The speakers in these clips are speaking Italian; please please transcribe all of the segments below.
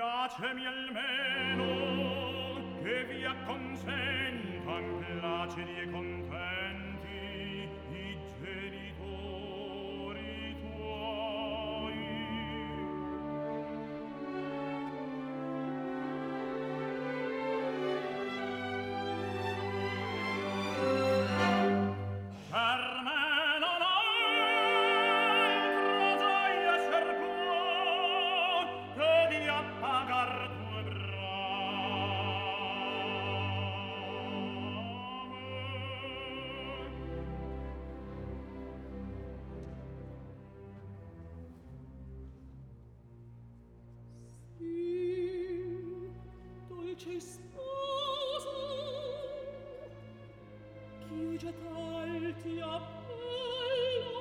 piacemi almeno che vi acconsentan placidi e contenti i genitori tuoi. Per me non altro gioia ser può che di appagar tue dolce sposo, ch'io già tal ti appello,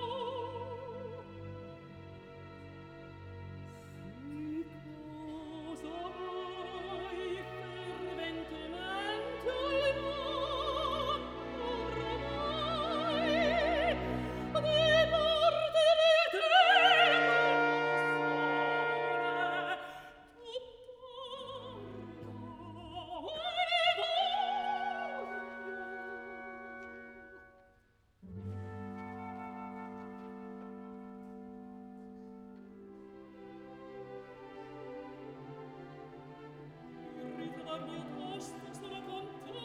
sì cosa mai ferventemente al mondo oramai di parte di te ritrovar mio tosto sono con te,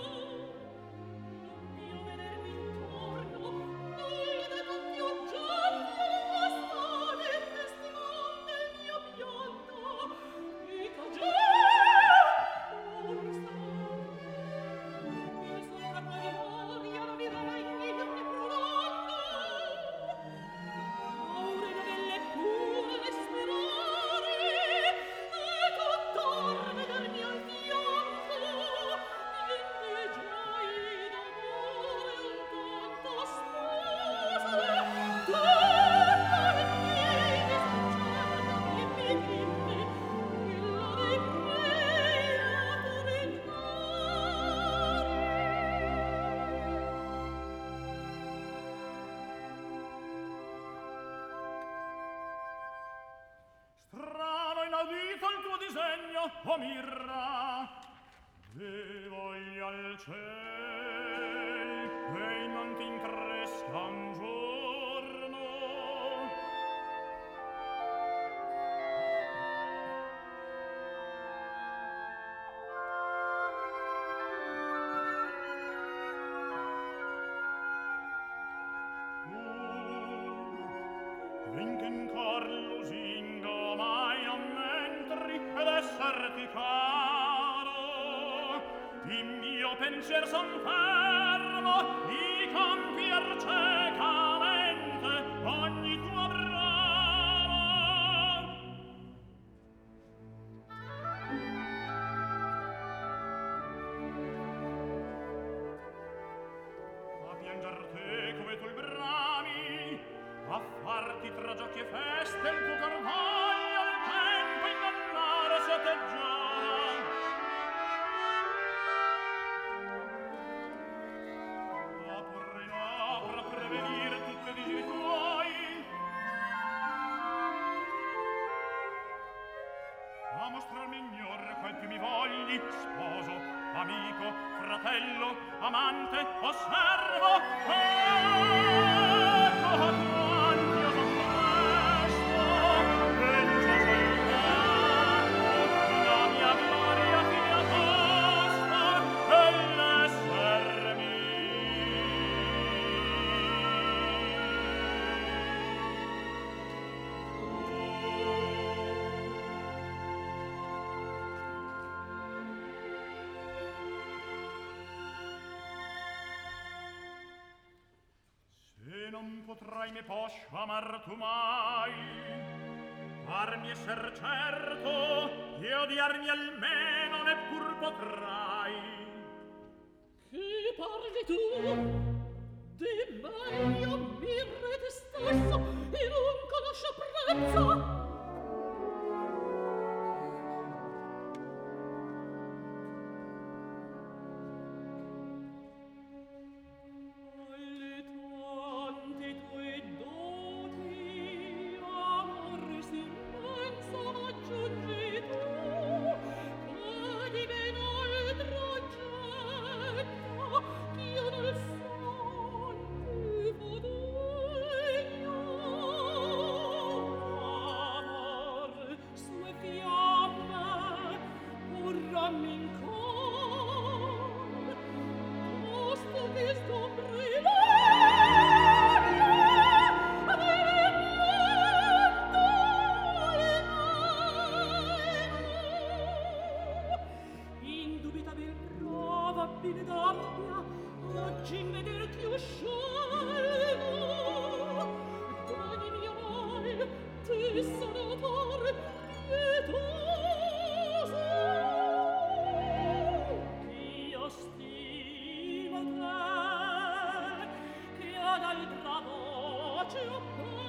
non mio vedermi intorno, nude con più giorno bastate in testimon del mio pianto, e cagione il sopra memoria non vi regni per me prolongo, aure novelle pure sperare, e tuttor vedermi al fianco, dimmi giai d'amore un tanto sposo, tutto il miei disconcerto, dimmi, illa dei preato regnare. strano inaudito il tuo disegno, o mirra, e voglia al ciel che non ti incresca un giorno. Vinche in cor lusinga mai non mentri ed esserti caro, il mio pensier son fermo di compier ciecamente ogni tua brama. A pianger te come tu il brami, a farti tra giochi e feste il tuo cor voglia il tempo ingannare se te giora. A porre in opera prevenire tutti i disiri tuoi, a mostrarmi ignor quel più mi vogli, sposo, amico, fratello, amante o servo. Ecco quanti io son presto, penso soltanto la mia gloria fia tosta e l'essermi. Se non potrai me poscio amar tu mai, farmi esser certo e odiarmi almeno neppur potrai. Che parli tu? Di me io mirre te stesso e non conosce prezzo. Alle tante tue doti, amor si immenso aggiungi tu. pace a